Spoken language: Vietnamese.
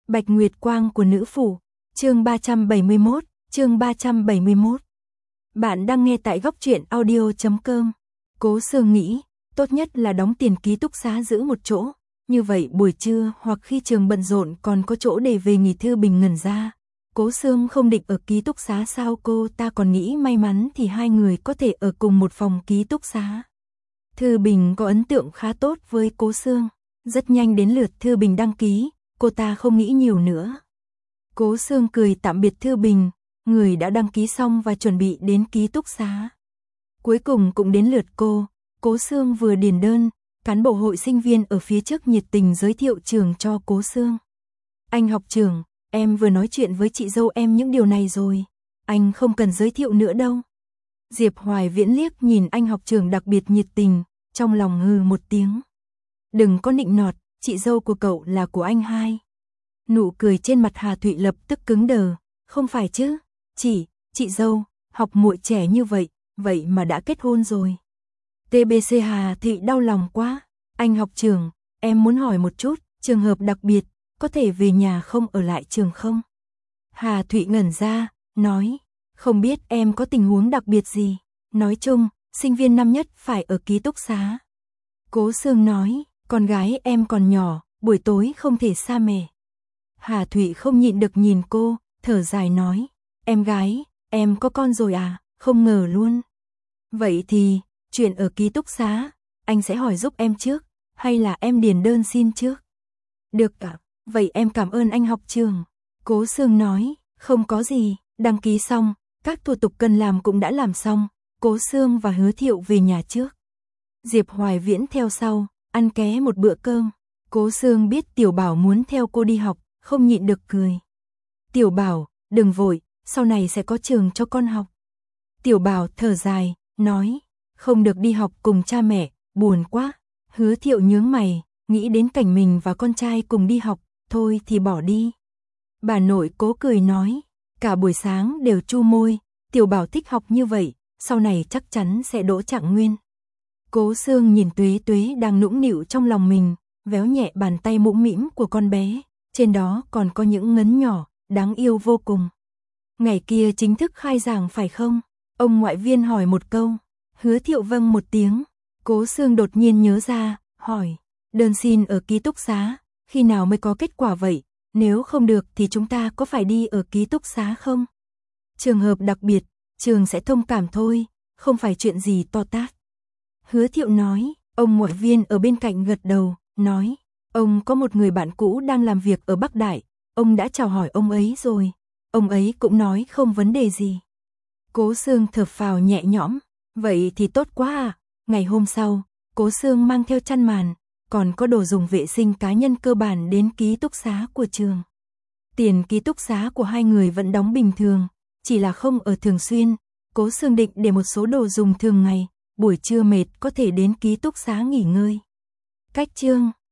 Bạch Nguyệt Quang của nữ phủ, chương 371, chương 371. Bạn đang nghe tại góc truyện audio.com. Cố Sương nghĩ, tốt nhất là đóng tiền ký túc xá giữ một chỗ, như vậy buổi trưa hoặc khi trường bận rộn còn có chỗ để về nghỉ. Thư Bình ngẩn ra. Cố Sương không định ở ký túc xá sao? Cô ta còn nghĩ may mắn thì hai người có thể ở cùng một phòng ký túc xá. Thư Bình có ấn tượng khá tốt với Cố Sương. Rất nhanh đến lượt Thư Bình đăng ký, cô ta không nghĩ nhiều nữa. Cố Sương cười tạm biệt Thư Bình, người đã đăng ký xong và chuẩn bị đến ký túc xá. Cuối cùng cũng đến lượt cô. Cố Sương vừa điền đơn, cán bộ hội sinh viên ở phía trước nhiệt tình giới thiệu trường cho Cố Sương. Anh học trưởng, em vừa nói chuyện với chị dâu em những điều này rồi, anh không cần giới thiệu nữa đâu. Diệp Hoài Viễn liếc nhìn anh học trưởng đặc biệt nhiệt tình, trong lòng hừ một tiếng. Đừng có nịnh nọt, chị dâu của cậu là của anh hai. Nụ cười trên mặt Hà Thụy lập tức cứng đờ, không phải chứ, chị dâu, học muội trẻ như vậy, vậy mà đã kết hôn rồi. TBC Hà Thụy đau lòng quá, anh học trưởng, em muốn hỏi một chút, trường hợp đặc biệt, có thể về nhà không ở lại trường không? Hà Thụy ngẩn ra, nói, không biết em có tình huống đặc biệt gì, nói chung, sinh viên năm nhất phải ở ký túc xá. Cố Sương nói, con gái em còn nhỏ, buổi tối không thể xa mẹ. Hà Thụy không nhịn được nhìn cô, thở dài nói, em gái, em có con rồi à, không ngờ luôn. Vậy thì, chuyện ở ký túc xá, anh sẽ hỏi giúp em trước, hay là em điền đơn xin trước? Được ạ, vậy em cảm ơn anh học trường. Cố Sương nói, không có gì, đăng ký xong, các thủ tục cần làm cũng đã làm xong, Cố Sương và Hứa Thiệu về nhà trước. Diệp Hoài Viễn theo sau, ăn ké một bữa cơm. Cố Sương biết Tiểu Bảo muốn theo cô đi học, không nhịn được cười. Tiểu Bảo, đừng vội, sau này sẽ có trường cho con học. Tiểu Bảo thở dài, nói, không được đi học cùng cha mẹ, buồn quá. Hứa Thiệu nhướng mày, nghĩ đến cảnh mình và con trai cùng đi học, thôi thì bỏ đi. Bà nội Cố cười nói, cả buổi sáng đều chu môi, Tiểu Bảo thích học như vậy, sau này chắc chắn sẽ đỗ Trạng Nguyên. Cố Sương nhìn Tuế Tuế đang nũng nịu trong lòng mình, véo nhẹ bàn tay mũm mĩm của con bé, trên đó còn có những ngấn nhỏ, đáng yêu vô cùng. Ngày kia chính thức khai giảng phải không? Ông ngoại viên hỏi một câu. Hứa Thiệu vâng một tiếng. Cố Sương đột nhiên nhớ ra, hỏi, đơn xin ở ký túc xá, khi nào mới có kết quả vậy? Nếu không được thì chúng ta có phải đi ở ký túc xá không? Trường hợp đặc biệt, trường sẽ thông cảm thôi, không phải chuyện gì to tát. Hứa Thiệu nói, ông ngoại viên ở bên cạnh gật đầu, nói, ông có một người bạn cũ đang làm việc ở Bắc Đại, ông đã chào hỏi ông ấy rồi, ông ấy cũng nói không vấn đề gì. Cố Sương thở phào nhẹ nhõm, vậy thì tốt quá à. Ngày hôm sau, Cố Sương mang theo chăn màn, còn có đồ dùng vệ sinh cá nhân cơ bản đến ký túc xá của trường. Tiền ký túc xá của hai người vẫn đóng bình thường, chỉ là không ở thường xuyên. Cố Sương định để một số đồ dùng thường ngày, buổi trưa mệt có thể đến ký túc xá nghỉ ngơi. Cách chương